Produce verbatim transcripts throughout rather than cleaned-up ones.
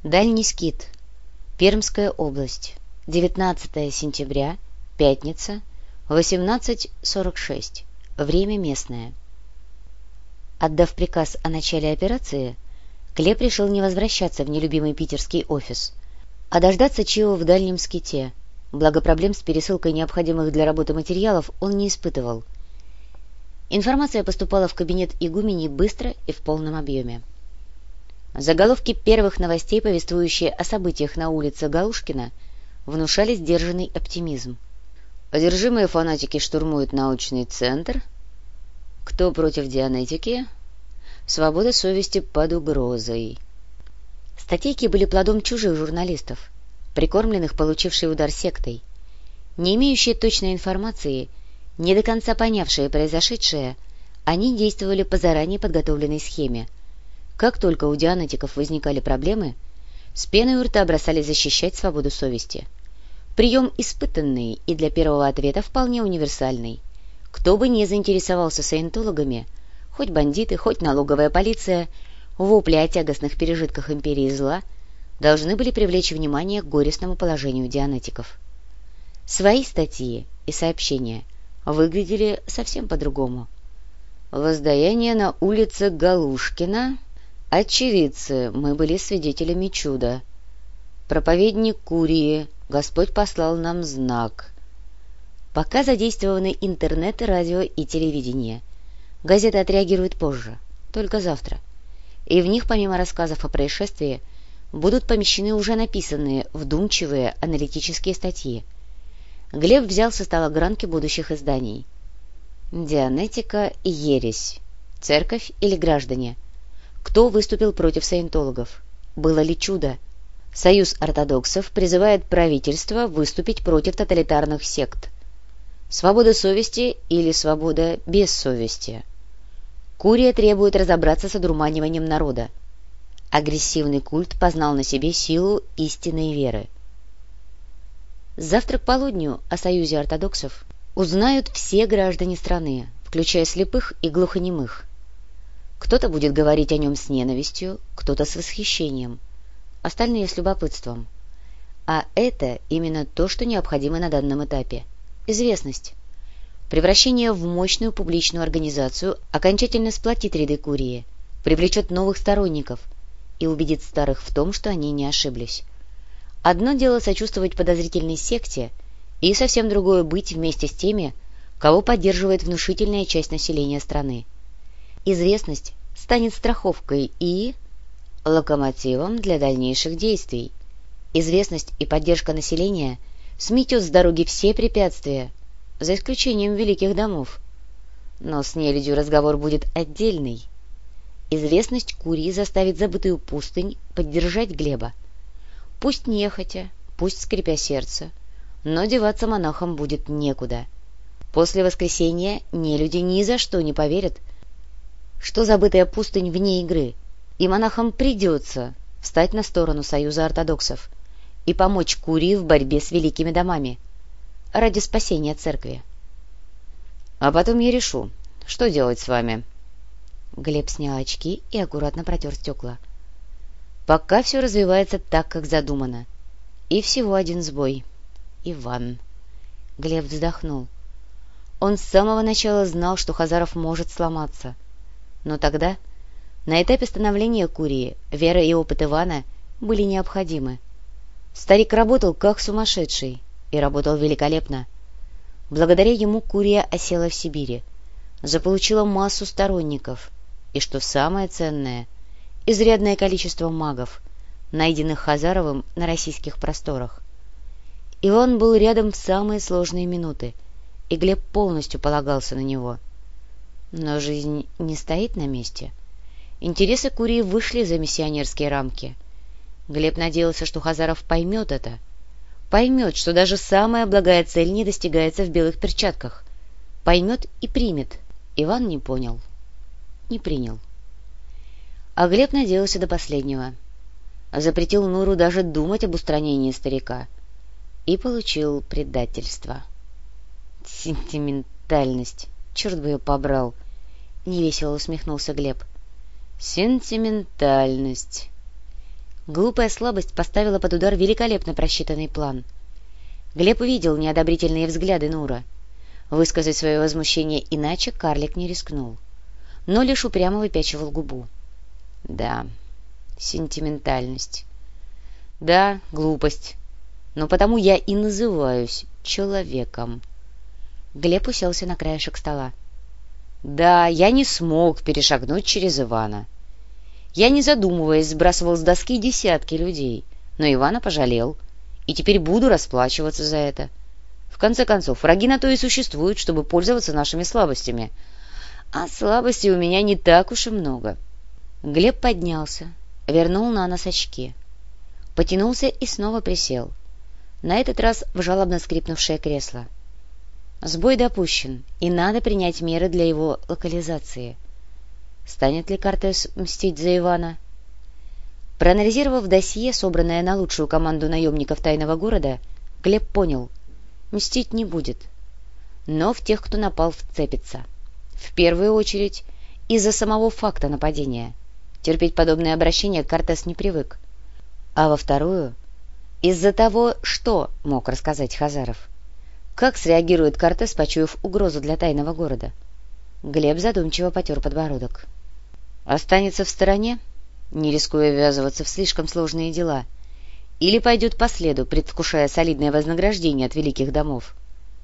Дальний Скит, Пермская область, девятнадцатое сентября, пятница, восемнадцать сорок шесть. Время местное. Отдав приказ о начале операции, Глеб решил не возвращаться в нелюбимый питерский офис, а дождаться Чио в Дальнем Ските, благо проблем с пересылкой необходимых для работы материалов он не испытывал. Информация поступала в кабинет игумени быстро и в полном объеме. Заголовки первых новостей, повествующие о событиях на улице Галушкина, внушали сдержанный оптимизм. Одержимые фанатики штурмуют научный центр. Кто против дианетики? Свобода совести под угрозой. Статейки были плодом чужих журналистов, прикормленных получившей удар сектой. Не имеющие точной информации, не до конца понявшие произошедшее, они действовали по заранее подготовленной схеме. Как только у дианетиков возникали проблемы, с пеной у рта бросались защищать свободу совести. Прием испытанный и для первого ответа вполне универсальный. Кто бы ни заинтересовался саентологами, хоть бандиты, хоть налоговая полиция, вопли о тягостных пережитках империи зла должны были привлечь внимание к горестному положению дианетиков. Свои статьи и сообщения выглядели совсем по-другому. Воздаяние на улице Галушкина. Очевидцы, мы были свидетелями чуда. Проповедник Курии, Господь послал нам знак. Пока задействованы интернет, радио и телевидение. Газеты отреагируют позже, только завтра. И в них, помимо рассказов о происшествии, будут помещены уже написанные, вдумчивые аналитические статьи. Глеб взял со стола гранки будущих изданий. Дианетика и ересь. Церковь или граждане? Кто выступил против саентологов? Было ли чудо? Союз ортодоксов призывает правительство выступить против тоталитарных сект. Свобода совести или свобода без совести? Курия требует разобраться с одурманиванием народа. Агрессивный культ познал на себе силу истинной веры. Завтра к полудню о Союзе ортодоксов узнают все граждане страны, включая слепых и глухонемых. Кто-то будет говорить о нем с ненавистью, кто-то с восхищением, остальные с любопытством. А это именно то, что необходимо на данном этапе. Известность. Превращение в мощную публичную организацию окончательно сплотит ряды Курии, привлечет новых сторонников и убедит старых в том, что они не ошиблись. Одно дело сочувствовать подозрительной секте, и совсем другое быть вместе с теми, кого поддерживает внушительная часть населения страны. Известность станет страховкой и локомотивом для дальнейших действий. Известность и поддержка населения сметет с дороги все препятствия, за исключением великих домов. Но с нелюдью разговор будет отдельный. Известность Курии заставит забытую пустынь поддержать Глеба. Пусть нехотя, пусть скрипя сердце, но деваться монахам будет некуда. После воскресения нелюди ни за что не поверят, что забытая пустынь вне игры, и монахам придется встать на сторону Союза ортодоксов и помочь Курии в борьбе с великими домами ради спасения церкви. А потом я решу, что делать с вами. Глеб снял очки и аккуратно протер стекла. Пока все развивается так, как задумано. И всего один сбой. Иван. Глеб вздохнул. Он с самого начала знал, что Хазаров может сломаться. Но тогда, на этапе становления Курии, вера и опыт Ивана были необходимы. Старик работал как сумасшедший, и работал великолепно. Благодаря ему Курия осела в Сибири, заполучила массу сторонников, и, что самое ценное, изрядное количество магов, найденных Хазаровым на российских просторах. Иван был рядом в самые сложные минуты, и Глеб полностью полагался на него. Но жизнь не стоит на месте. Интересы Курии вышли за миссионерские рамки. Глеб надеялся, что Хазаров поймет это. Поймет, что даже самая благая цель не достигается в белых перчатках. Поймет и примет. Иван не понял. Не принял. А Глеб надеялся до последнего. Запретил Нуру даже думать об устранении старика. И получил предательство. Сентиментальность. Черт бы ее побрал. Невесело усмехнулся Глеб. Сентиментальность. Глупая слабость поставила под удар великолепно просчитанный план. Глеб увидел неодобрительные взгляды Нура. Высказать свое возмущение иначе карлик не рискнул, но лишь упрямо выпячивал губу. Да, сентиментальность. Да, глупость. Но потому я и называюсь человеком. Глеб уселся на краешек стола. Да, я не смог перешагнуть через Ивана. Я, не задумываясь, сбрасывал с доски десятки людей, но Ивана пожалел, и теперь буду расплачиваться за это. В конце концов, враги на то и существуют, чтобы пользоваться нашими слабостями. А слабостей у меня не так уж и много. Глеб поднялся, вернул на нос очки, потянулся и снова присел, на этот раз в жалобно скрипнувшее кресло. Сбой допущен, и надо принять меры для его локализации. Станет ли Кортес мстить за Ивана? Проанализировав досье, собранное на лучшую команду наемников тайного города, Глеб понял — мстить не будет. Но в тех, кто напал, вцепится. В первую очередь из-за самого факта нападения. Терпеть подобное обращение Кортес не привык. А во вторую — из-за того, что мог рассказать Хазаров. Как среагирует Кортес, почуяв угрозу для тайного города? Глеб задумчиво потер подбородок. Останется в стороне, не рискуя ввязываться в слишком сложные дела, или пойдет по следу, предвкушая солидное вознаграждение от великих домов?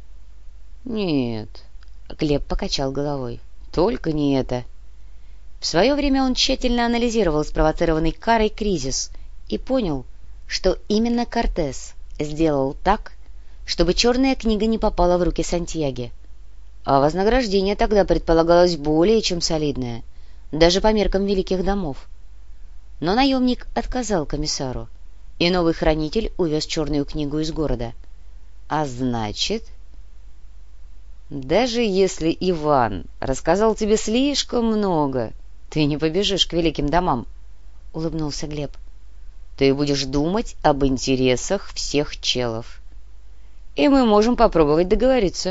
Нет, Глеб покачал головой. Только не это. В свое время он тщательно анализировал спровоцированный Карой кризис и понял, что именно Кортес сделал так, чтобы черная книга не попала в руки Сантьяги. А вознаграждение тогда предполагалось более чем солидное, даже по меркам великих домов. Но наемник отказал комиссару, и новый хранитель увез черную книгу из города. А значит... Даже если Иван рассказал тебе слишком много, ты не побежишь к великим домам, — улыбнулся Глеб. Ты будешь думать об интересах всех челов. И мы можем попробовать договориться.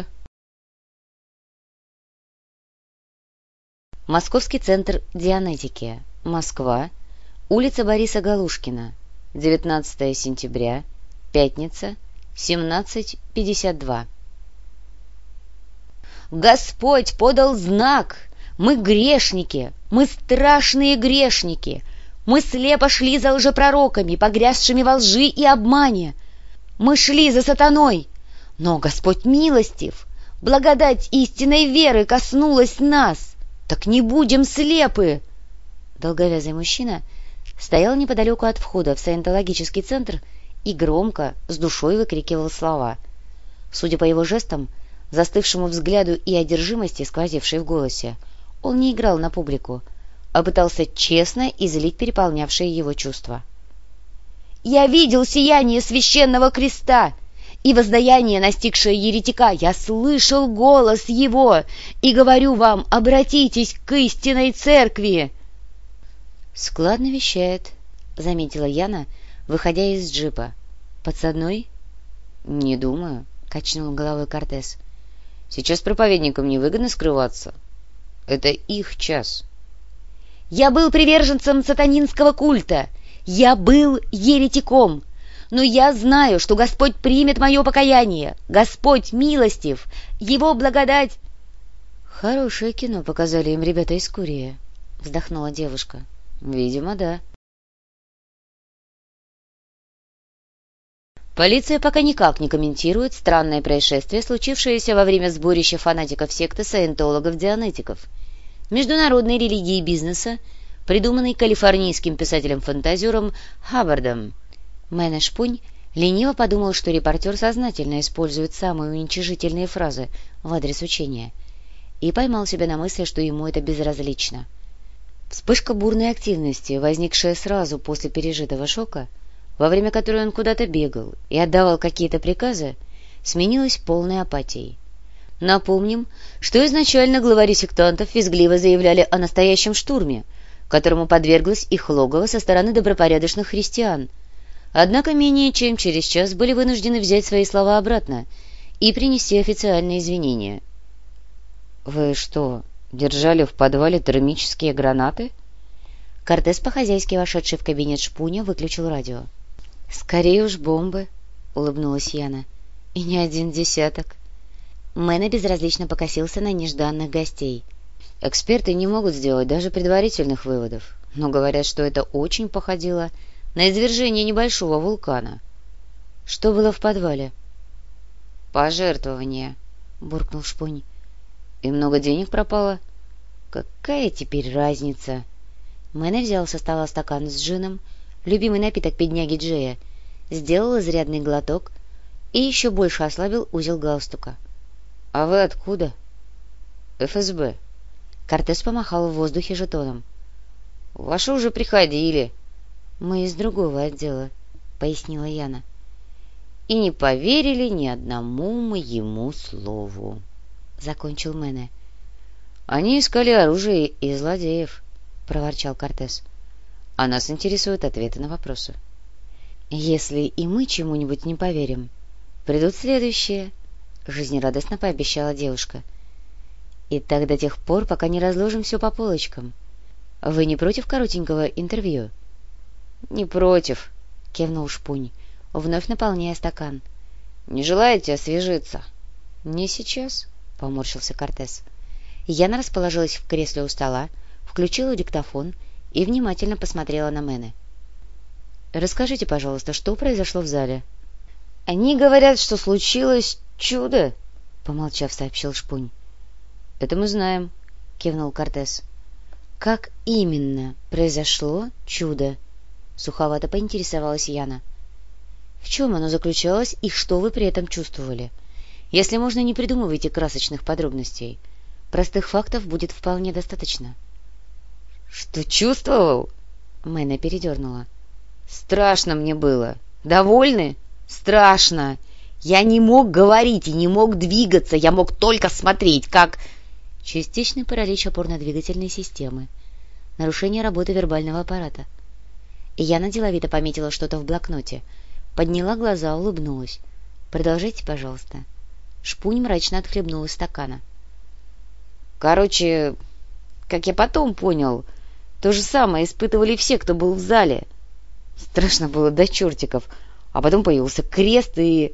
Московский центр Дианетики. Москва. Улица Бориса Галушкина. девятнадцатое сентября. Пятница. семнадцать пятьдесят два. Господь подал знак! Мы грешники! Мы страшные грешники! Мы слепо шли за лжепророками, погрязшими во лжи и обмане! Мы шли за сатаной! Но Господь милостив! Благодать истинной веры коснулась нас! Так не будем слепы!» Долговязый мужчина стоял неподалеку от входа в саентологический центр и громко, с душой выкрикивал слова. Судя по его жестам, застывшему взгляду и одержимости, сквозившей в голосе, он не играл на публику, а пытался честно излить переполнявшие его чувства. «Я видел сияние священного креста и воздаяние, настигшее еретика. Я слышал голос его, и говорю вам, обратитесь к истинной церкви!» «Складно вещает», — заметила Яна, выходя из джипа. «Подсадной?» «Не думаю», — качнул головой Кортес. «Сейчас проповедникам невыгодно скрываться. Это их час». «Я был приверженцем сатанинского культа. Я был еретиком. Но я знаю, что Господь примет мое покаяние. Господь милостив. Его благодать...» «Хорошее кино показали им ребята из Курии», — вздохнула девушка. «Видимо, да». Полиция пока никак не комментирует странное происшествие, случившееся во время сборища фанатиков секты саентологов-дианетиков, международной религии бизнеса, придуманной калифорнийским писателем-фантазером Хаббардом. Мэне Шпунь лениво подумал, что репортер сознательно использует самые уничижительные фразы в адрес учения, и поймал себя на мысли, что ему это безразлично. Вспышка бурной активности, возникшая сразу после пережитого шока, во время которой он куда-то бегал и отдавал какие-то приказы, сменилась полной апатией. Напомним, что изначально главари сектантов визгливо заявляли о настоящем штурме, которому подверглось их логово со стороны добропорядочных христиан. Однако менее чем через час были вынуждены взять свои слова обратно и принести официальные извинения. «Вы что, держали в подвале термические гранаты?» Кортес, по-хозяйски вошедший в кабинет Шпуня, выключил радио. «Скорее уж бомбы», — улыбнулась Яна. «И не один десяток». Мэна безразлично покосился на нежданных гостей. «Эксперты не могут сделать даже предварительных выводов, но говорят, что это очень походило на извержение небольшого вулкана. Что было в подвале?» «Пожертвование», — буркнул Шпунь. «И много денег пропало?» «Какая теперь разница?» Мэна взял со стола стакан с джином, любимый напиток бедняги Джея, сделал изрядный глоток и еще больше ослабил узел галстука. «А вы откуда?» «эф эс бэ». Кортес помахал в воздухе жетоном. «Ваши уже приходили». «Мы из другого отдела», — пояснила Яна. «И не поверили ни одному моему слову», — закончил Мэне. «Они искали оружие и злодеев», — проворчал Кортес. «А нас интересуют ответы на вопросы». «Если и мы чему-нибудь не поверим, придут следующие», — жизнерадостно пообещала девушка. «И так до тех пор, пока не разложим все по полочкам. Вы не против коротенького интервью?» «Не против», — кивнул Шпунь, вновь наполняя стакан. «Не желаете освежиться?» «Не сейчас», — поморщился Кортес. Яна расположилась в кресле у стола, включила диктофон и внимательно посмотрела на Мэне. «Расскажите, пожалуйста, что произошло в зале?» «Они говорят, что случилось чудо», — помолчав, сообщил Шпунь. «Это мы знаем», — кивнул Кортес. «Как именно произошло чудо?» — суховато поинтересовалась Яна. «В чем оно заключалось и что вы при этом чувствовали? Если можно, не придумывайте красочных подробностей. Простых фактов будет вполне достаточно». «Что чувствовал?» — Мэна передернула. «Страшно мне было. Довольны? Страшно. Я не мог говорить и не мог двигаться. Я мог только смотреть, как...» Частичный паралич опорно-двигательной системы. Нарушение работы вербального аппарата. Яна деловито пометила что-то в блокноте. Подняла глаза, улыбнулась. «Продолжайте, пожалуйста». Шпунь мрачно отхлебнул из стакана. «Короче, как я потом понял, то же самое испытывали все, кто был в зале. Страшно было до чертиков. А потом появился крест, и...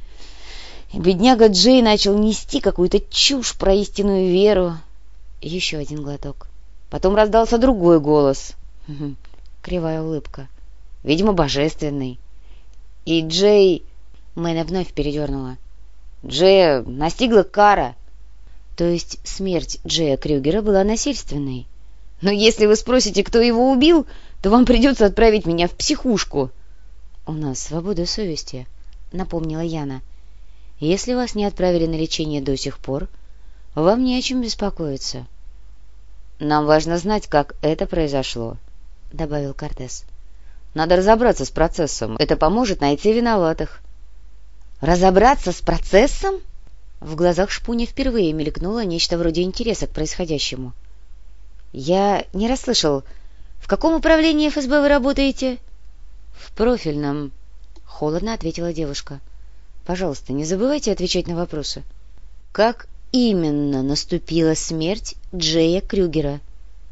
и бедняга Джей начал нести какую-то чушь про истинную веру». Еще один глоток. Потом раздался другой голос. Кривая улыбка. Видимо, божественный. И Джей... Мэна вновь передернула. Джея настигла кара. То есть смерть Джея Крюгера была насильственной? Но если вы спросите, кто его убил, то вам придется отправить меня в психушку. — У нас свобода совести, — напомнила Яна. — Если вас не отправили на лечение до сих пор, вам не о чем беспокоиться. — Нам важно знать, как это произошло, — добавил Кортес. — Надо разобраться с процессом. Это поможет найти виноватых. — Разобраться с процессом? В глазах Шпуня впервые мелькнуло нечто вроде интереса к происходящему. — Я не расслышал. В каком управлении эф эс бэ вы работаете? — В профильном, — холодно ответила девушка. — Пожалуйста, не забывайте отвечать на вопросы. — Как именно наступила смерть Джея Крюгера?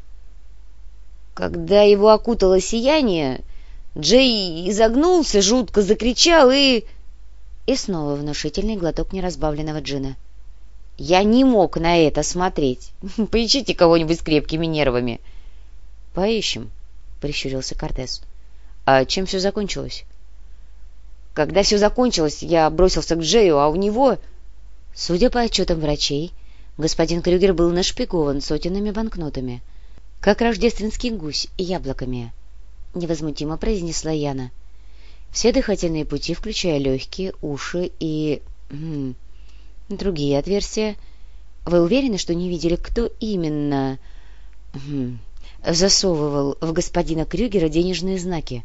— Когда его окутало сияние, Джей изогнулся, жутко закричал и... И снова внушительный глоток неразбавленного джина. — Я не мог на это смотреть. Поищите кого-нибудь с крепкими нервами. — Поищем, — прищурился Кортес. — А чем все закончилось? — Когда все закончилось, я бросился к Джею, а у него... Судя по отчетам врачей, господин Крюгер был нашпигован сотенными банкнотами, как рождественский гусь и яблоками, — невозмутимо произнесла Яна. Все дыхательные пути, включая легкие, уши и... М, другие отверстия. Вы уверены, что не видели, кто именно м, засовывал в господина Крюгера денежные знаки?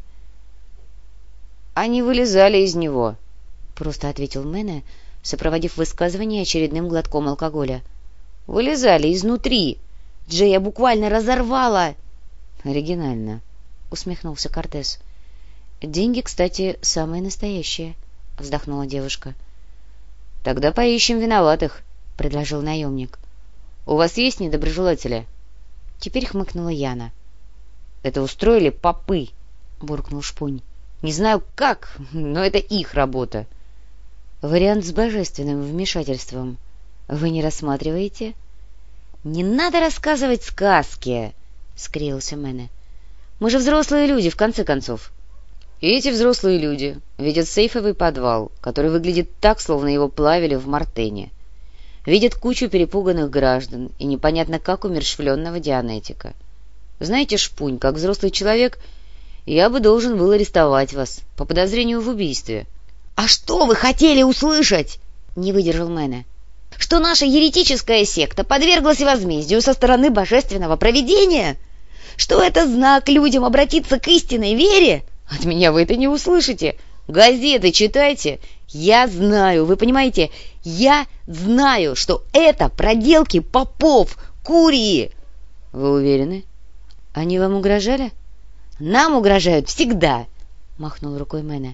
— Они вылезали из него, — просто ответил Мэне, сопроводив высказывание очередным глотком алкоголя. — Вылезали изнутри. Джея буквально разорвала. — Оригинально, — усмехнулся Кортес. — Деньги, кстати, самые настоящие, — вздохнула девушка. — Тогда поищем виноватых, — предложил наемник. — У вас есть недоброжелатели? Теперь хмыкнула Яна. — это устроили попы, — буркнул Шпунь. — Не знаю как, но это их работа. — Вариант с божественным вмешательством вы не рассматриваете? — Не надо рассказывать сказки, — скривился Мэне. — Мы же взрослые люди, в конце концов. И эти взрослые люди видят сейфовый подвал, который выглядит так, словно его плавили в Мартене. Видят кучу перепуганных граждан и непонятно как умерщвленного Дианетика. Знаете, Шпунь, как взрослый человек, я бы должен был арестовать вас по подозрению в убийстве. — А что вы хотели услышать? — не выдержал Мэне. — Что наша еретическая секта подверглась возмездию со стороны божественного провидения? Что это знак людям обратиться к истинной вере? От меня вы это не услышите. Газеты читайте. Я знаю, вы понимаете, я знаю, что это проделки попов, курии. — Вы уверены? Они вам угрожали? — Нам угрожают всегда, — махнул рукой Мэне.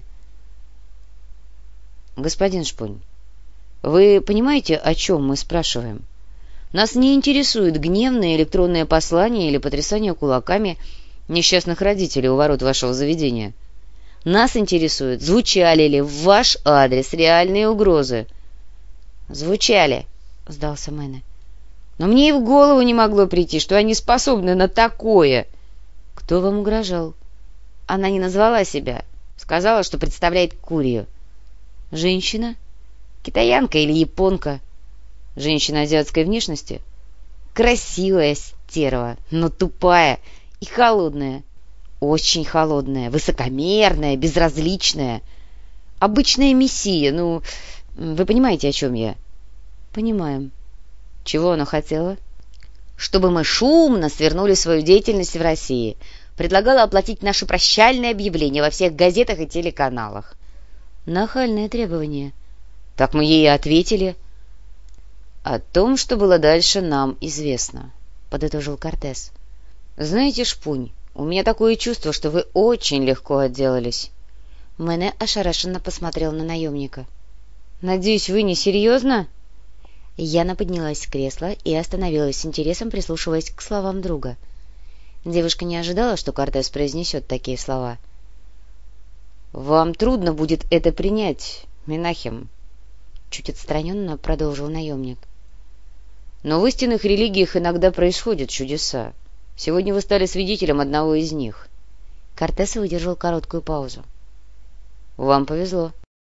— Господин Шпунь, вы понимаете, о чем мы спрашиваем? Нас не интересуют гневные электронные послания или потрясания кулаками несчастных родителей у ворот вашего заведения. Нас интересует, звучали ли в ваш адрес реальные угрозы. — Звучали, — сдался Мэне. — Но мне и в голову не могло прийти, что они способны на такое. — Кто вам угрожал? — Она не назвала себя. Сказала, что представляет Курию. — Женщина? Китаянка или японка? Женщина азиатской внешности? Красивая стерва, но тупая и холодная. Очень холодная, высокомерная, безразличная. Обычная мессия, ну, вы понимаете, о чем я? Понимаем. Чего она хотела? Чтобы мы шумно свернули свою деятельность в России. Предлагала оплатить наши прощальные объявления во всех газетах и телеканалах. Нахальное требование. Так мы ей и ответили. О том, что было дальше, нам известно, подытожил Кортес. Знаете, Шпунь, у меня такое чувство, что вы очень легко отделались. Мэне ошарашенно посмотрел на наемника. Надеюсь, вы не серьезно? Яна поднялась с кресла и остановилась с интересом, прислушиваясь к словам друга. Девушка не ожидала, что Кортес произнесет такие слова. «Вам трудно будет это принять, Менахем», — чуть отстраненно продолжил наемник. «Но в истинных религиях иногда происходят чудеса. Сегодня вы стали свидетелем одного из них». Кортес выдержал короткую паузу. «Вам повезло».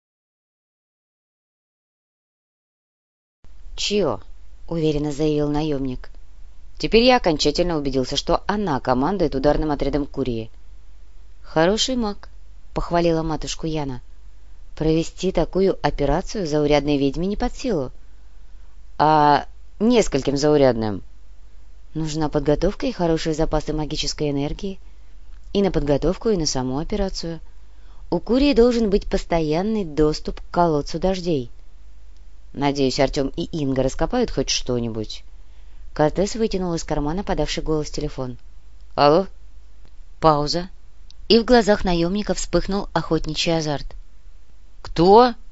«Чио», — уверенно заявил наемник. «Теперь я окончательно убедился, что она командует ударным отрядом Курии». «Хороший маг», — похвалила матушку Яна. «Провести такую операцию заурядной ведьме не под силу». «А нескольким заурядным?» «Нужна подготовка и хорошие запасы магической энергии. И на подготовку, и на саму операцию. У Курии должен быть постоянный доступ к колодцу дождей». «Надеюсь, Артем и Инга раскопают хоть что-нибудь». Кортес вытянул из кармана подавший голос телефон. «Алло?» Пауза, и в глазах наемника вспыхнул охотничий азарт. «Кто?»